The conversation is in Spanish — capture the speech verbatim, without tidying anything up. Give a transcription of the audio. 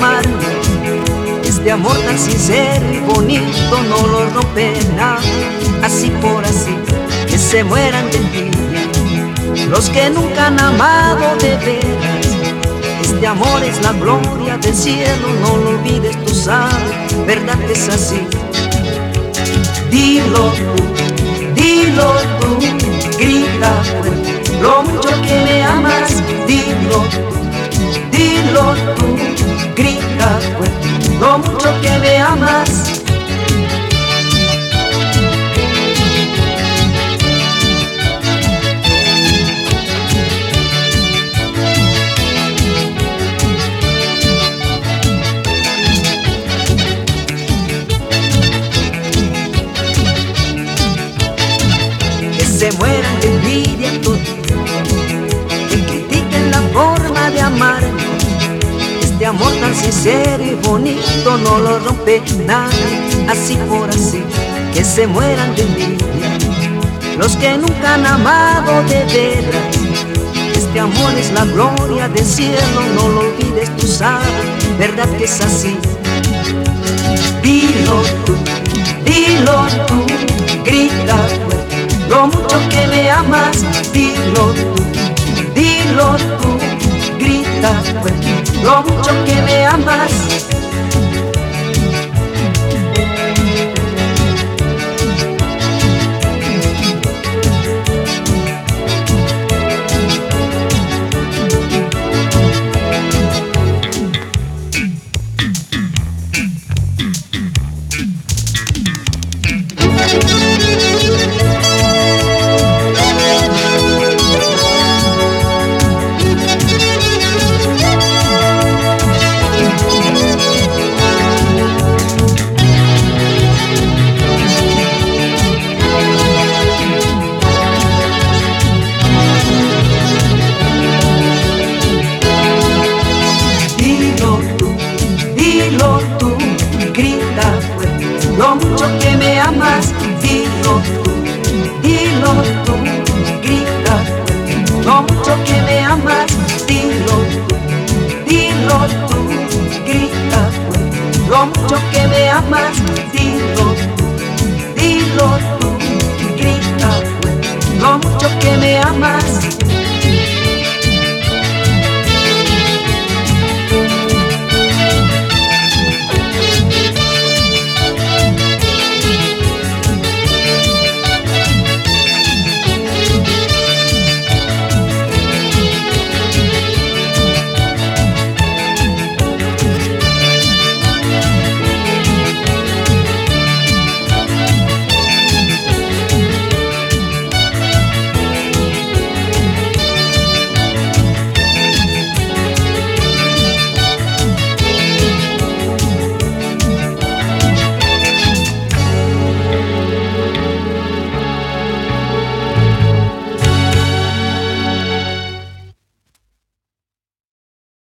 amarnos. Este amor tan sincero y bonito no lo rompe nada, así por así, que se mueran de envidia los que nunca han amado de veras. Este amor es la gloria del cielo, no lo olvides, tú sabes, verdad que es así. Dilo tú, dilo tú, grita fuerte lo mucho que me amas. Dilo tú, dilo tú, grita fuerte lo mucho que me amas. Que se mueran de envidia todos, que critiquen la forma de amar. Este amor tan sincero y bonito no lo rompe nadie, así por así, que se mueran de envidia los que nunca han amado de veras. Este amor es la gloria del cielo, no lo olvides, tú sabes, verdad que es así. Dilo tú, dilo tú, grita fuerte lo mucho que me amas. Dilo tú, dilo tú, grita fuerte lo mucho que me amas.